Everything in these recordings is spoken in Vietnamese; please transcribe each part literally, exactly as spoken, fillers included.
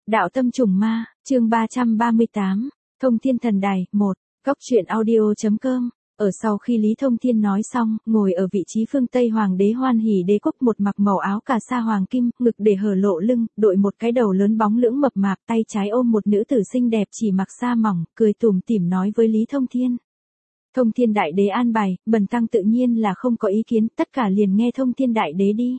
Đạo tâm trùng ma, chương ba trăm ba mươi tám, Thông Thiên Thần Đài, một, Cóc truyện audio.com. Ở sau khi Lý Thông Thiên nói xong, ngồi ở vị trí phương Tây Hoàng đế Hoan Hỷ Đế quốc, một mặc màu áo cà sa hoàng kim, ngực để hở lộ lưng, đội một cái đầu lớn bóng lưỡng mập mạp, tay trái ôm một nữ tử xinh đẹp chỉ mặc sa mỏng, cười tủm tỉm nói với Lý Thông Thiên. Thông Thiên Đại Đế an bài, bần tăng tự nhiên là không có ý kiến, tất cả liền nghe Thông Thiên Đại Đế đi.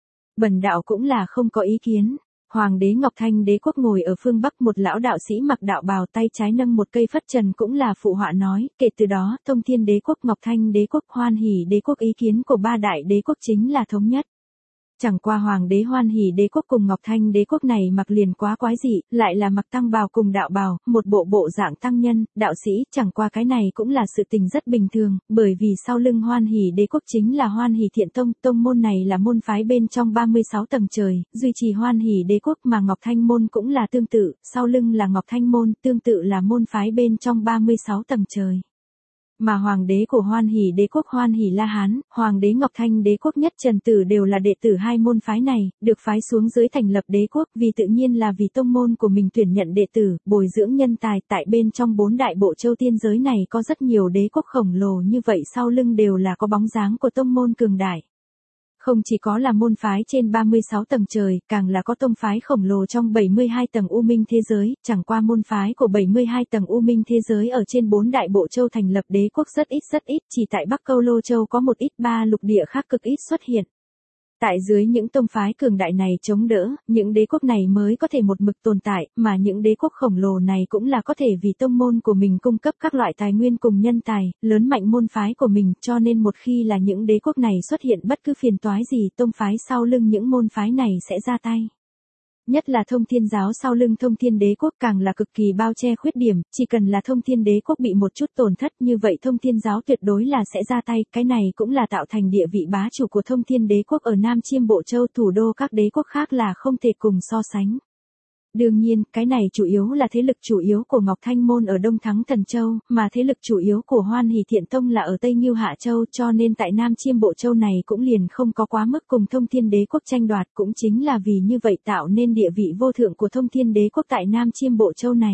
Bần đạo cũng là không có ý kiến. Hoàng đế Ngọc Thanh Đế quốc ngồi ở phương Bắc, một lão đạo sĩ mặc đạo bào, tay trái nâng một cây phất trần cũng là phụ họa nói, kể từ đó, Thông Thiên Đế quốc, Ngọc Thanh Đế quốc, Hoan Hỷ Đế quốc, ý kiến của ba đại đế quốc chính là thống nhất. Chẳng qua Hoàng đế Hoan Hỷ Đế quốc cùng Ngọc Thanh Đế quốc này mặc liền quá quái dị, lại là mặc tăng bào cùng đạo bào, một bộ bộ dạng tăng nhân, đạo sĩ, chẳng qua cái này cũng là sự tình rất bình thường, bởi vì sau lưng Hoan Hỷ Đế quốc chính là Hoan Hỷ Thiện Tông, tông môn này là môn phái bên trong ba mươi sáu tầng trời, duy trì Hoan Hỷ Đế quốc, mà Ngọc Thanh môn cũng là tương tự, sau lưng là Ngọc Thanh môn, tương tự là môn phái bên trong ba mươi sáu tầng trời. Mà hoàng đế của Hoan Hỷ Đế quốc Hoan Hỷ La Hán, hoàng đế Ngọc Thanh Đế quốc Nhất Trần Tử đều là đệ tử hai môn phái này, được phái xuống dưới thành lập đế quốc, vì tự nhiên là vì tông môn của mình tuyển nhận đệ tử, bồi dưỡng nhân tài, tại bên trong bốn đại bộ châu tiên giới này có rất nhiều đế quốc khổng lồ, như vậy sau lưng đều là có bóng dáng của tông môn cường đại. Không chỉ có là môn phái trên ba mươi sáu tầng trời, càng là có tông phái khổng lồ trong bảy mươi hai tầng U Minh thế giới, chẳng qua môn phái của bảy mươi hai tầng U Minh thế giới ở trên bốn đại bộ châu thành lập đế quốc rất ít rất ít, chỉ tại Bắc Câu Lô Châu có một ít, ba lục địa khác cực ít xuất hiện. Tại dưới những tông phái cường đại này chống đỡ, những đế quốc này mới có thể một mực tồn tại, mà những đế quốc khổng lồ này cũng là có thể vì tông môn của mình cung cấp các loại tài nguyên cùng nhân tài, lớn mạnh môn phái của mình, cho nên một khi là những đế quốc này xuất hiện bất cứ phiền toái gì, tông phái sau lưng những môn phái này sẽ ra tay. Nhất là Thông Thiên giáo sau lưng Thông Thiên Đế quốc càng là cực kỳ bao che khuyết điểm, chỉ cần là Thông Thiên Đế quốc bị một chút tổn thất như vậy Thông Thiên giáo tuyệt đối là sẽ ra tay, cái này cũng là tạo thành địa vị bá chủ của Thông Thiên Đế quốc ở Nam Chiêm Bộ Châu, thủ đô các đế quốc khác là không thể cùng so sánh. Đương nhiên, cái này chủ yếu là thế lực chủ yếu của Ngọc Thanh môn ở Đông Thắng Thần Châu, mà thế lực chủ yếu của Hoan Hỷ Thiện Tông là ở Tây Ngưu Hạ Châu, cho nên tại Nam Chiêm Bộ Châu này cũng liền không có quá mức cùng Thông Thiên Đế quốc tranh đoạt, cũng chính là vì như vậy tạo nên địa vị vô thượng của Thông Thiên Đế quốc tại Nam Chiêm Bộ Châu này.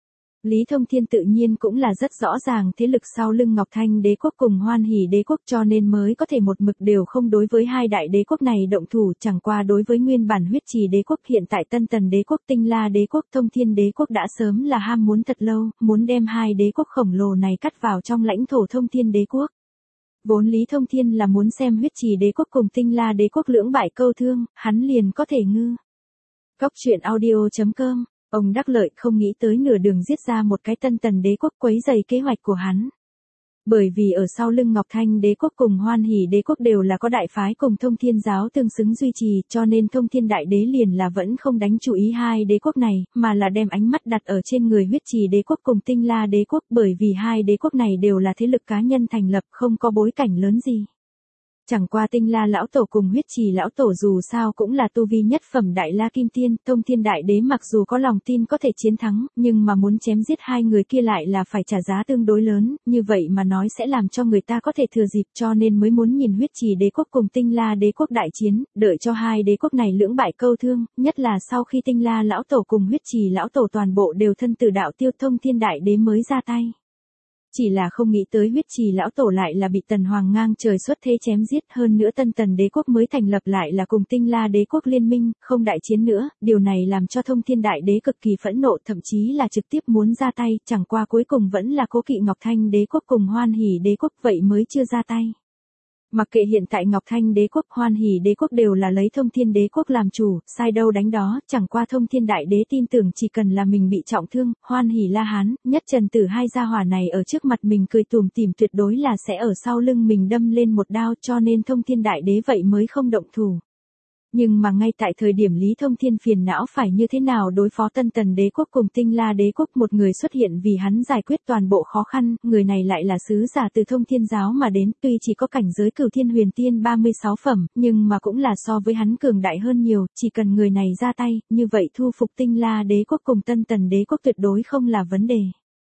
Lý Thông Thiên tự nhiên cũng là rất rõ ràng thế lực sau lưng Ngọc Thanh Đế quốc cùng Hoan Hỷ Đế quốc, cho nên mới có thể một mực đều không đối với hai đại đế quốc này động thủ, chẳng qua đối với nguyên bản Huyết Trì Đế quốc, hiện tại Tân Tần Đế quốc, Tinh La Đế quốc, Thông Thiên Đế quốc đã sớm là ham muốn thật lâu, muốn đem hai đế quốc khổng lồ này cắt vào trong lãnh thổ Thông Thiên Đế quốc. Vốn Lý Thông Thiên là muốn xem Huyết Trì Đế quốc cùng Tinh La Đế quốc lưỡng bại câu thương, hắn liền có thể ngư. Cóc truyện audio.com. Ông đắc lợi không nghĩ tới nửa đường giết ra một cái Tân Tần Đế quốc quấy rầy kế hoạch của hắn. Bởi vì ở sau lưng Ngọc Thanh Đế quốc cùng Hoan Hỷ Đế quốc đều là có đại phái cùng Thông Thiên giáo tương xứng duy trì, cho nên Thông Thiên Đại Đế liền là vẫn không đánh chú ý hai đế quốc này, mà là đem ánh mắt đặt ở trên người Huyết Trì Đế quốc cùng Tinh La Đế quốc, bởi vì hai đế quốc này đều là thế lực cá nhân thành lập, không có bối cảnh lớn gì. Chẳng qua Tinh La lão tổ cùng Huyết Trì lão tổ dù sao cũng là tu vi nhất phẩm Đại La Kim Tiên, Thông Thiên Đại Đế mặc dù có lòng tin có thể chiến thắng, nhưng mà muốn chém giết hai người kia lại là phải trả giá tương đối lớn, như vậy mà nói sẽ làm cho người ta có thể thừa dịp, cho nên mới muốn nhìn Huyết Trì Đế quốc cùng Tinh La Đế quốc đại chiến, đợi cho hai đế quốc này lưỡng bại câu thương, nhất là sau khi Tinh La lão tổ cùng Huyết Trì lão tổ toàn bộ đều thân tử đạo tiêu, Thông Thiên Đại Đế mới ra tay. Chỉ là không nghĩ tới Huyết Trì lão tổ lại là bị Tần Hoàng ngang trời xuất thế chém giết, hơn nữa Tân Tần Đế quốc mới thành lập lại là cùng Tinh La Đế quốc liên minh, không đại chiến nữa, điều này làm cho Thông Thiên Đại Đế cực kỳ phẫn nộ, thậm chí là trực tiếp muốn ra tay, chẳng qua cuối cùng vẫn là cố kỵ Ngọc Thanh Đế quốc cùng Hoan Hỷ Đế quốc, vậy mới chưa ra tay. Mặc kệ hiện tại Ngọc Thanh Đế quốc, Hoan Hỷ Đế quốc đều là lấy Thông Thiên Đế quốc làm chủ, sai đâu đánh đó, chẳng qua Thông Thiên Đại Đế tin tưởng chỉ cần là mình bị trọng thương, Hoan Hỷ La Hán, Nhất Trần Tử hai gia hỏa này ở trước mặt mình cười tủm tỉm tuyệt đối là sẽ ở sau lưng mình đâm lên một đao, cho nên Thông Thiên Đại Đế vậy mới không động thủ. Nhưng mà ngay tại thời điểm Lý Thông Thiên phiền não phải như thế nào đối phó Tân Tần Đế quốc cùng Tinh La Đế quốc, một người xuất hiện vì hắn giải quyết toàn bộ khó khăn, người này lại là sứ giả từ Thông Thiên giáo mà đến, tuy chỉ có cảnh giới Cửu Thiên Huyền Tiên ba mươi sáu phẩm, nhưng mà cũng là so với hắn cường đại hơn nhiều, chỉ cần người này ra tay, như vậy thu phục Tinh La Đế quốc cùng Tân Tần Đế quốc tuyệt đối không là vấn đề.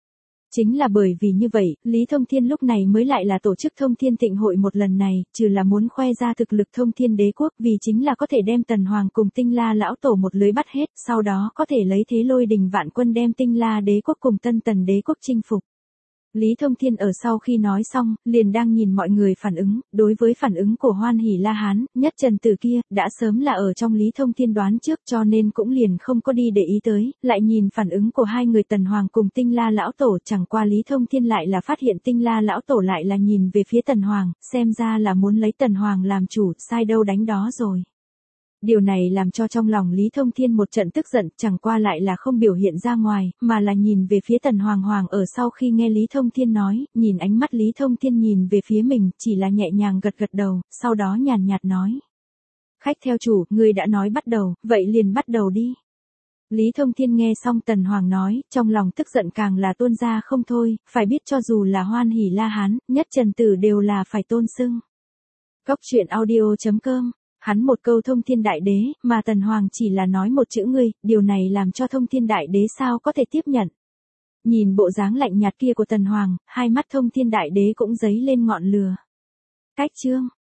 Chính là bởi vì như vậy, Lý Thông Thiên lúc này mới lại là tổ chức Thông Thiên Tịnh hội một lần này, trừ là muốn khoe ra thực lực Thông Thiên Đế quốc, vì chính là có thể đem Tần Hoàng cùng Tinh La lão tổ một lưới bắt hết, sau đó có thể lấy thế lôi đình vạn quân đem Tinh La Đế quốc cùng Tân Tần Đế quốc chinh phục. Lý Thông Thiên ở sau khi nói xong, liền đang nhìn mọi người phản ứng, đối với phản ứng của Hoan Hỷ La Hán, Nhất Trần Tử kia, đã sớm là ở trong Lý Thông Thiên đoán trước cho nên cũng liền không có đi để ý tới, lại nhìn phản ứng của hai người Tần Hoàng cùng Tinh La lão tổ, chẳng qua Lý Thông Thiên lại là phát hiện Tinh La lão tổ lại là nhìn về phía Tần Hoàng, xem ra là muốn lấy Tần Hoàng làm chủ, sai đâu đánh đó rồi. Điều này làm cho trong lòng Lý Thông Thiên một trận tức giận, chẳng qua lại là không biểu hiện ra ngoài, mà là nhìn về phía Tần Hoàng Hoàng ở sau khi nghe Lý Thông Thiên nói, nhìn ánh mắt Lý Thông Thiên nhìn về phía mình, chỉ là nhẹ nhàng gật gật đầu, sau đó nhàn nhạt nói. Khách theo chủ, ngươi đã nói bắt đầu, vậy liền bắt đầu đi. Lý Thông Thiên nghe xong Tần Hoàng nói, trong lòng tức giận càng là tuôn ra không thôi, phải biết cho dù là Hoan Hỷ La Hán, Nhất Trần Tử đều là phải tôn xưng. Cốc truyện audio chấm com. Hắn một câu Thông Thiên Đại Đế, mà Tần Hoàng chỉ là nói một chữ ngươi, điều này làm cho Thông Thiên Đại Đế sao có thể tiếp nhận. Nhìn bộ dáng lạnh nhạt kia của Tần Hoàng, hai mắt Thông Thiên Đại Đế cũng dấy lên ngọn lửa. Cách chương